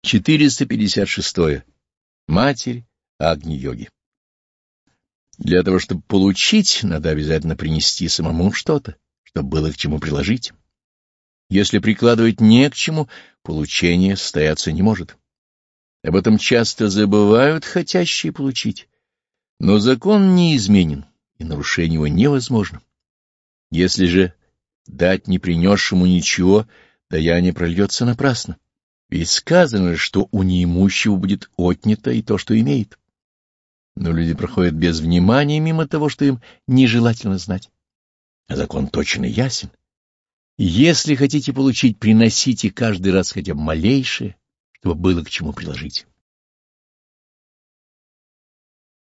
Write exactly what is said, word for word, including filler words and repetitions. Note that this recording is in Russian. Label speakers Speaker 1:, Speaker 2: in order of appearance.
Speaker 1: четыреста пятьдесят шесть. Матерь Агни-йоги. Для того, чтобы получить, надо обязательно принести самому что-то, чтобы было к чему приложить. Если прикладывать не к чему, получение состояться не может. Об этом часто забывают хотящие получить. Но закон неизменен, и нарушение его невозможно. Если же дать не принесшему ничего, даяние прольется напрасно. Ведь сказано, что у неимущего будет отнято и то, что имеет. Но люди проходят без внимания мимо того, что им нежелательно знать. А закон точно ясен. Если хотите получить, приносите каждый раз хотя бы малейшее, чтобы было к чему приложить.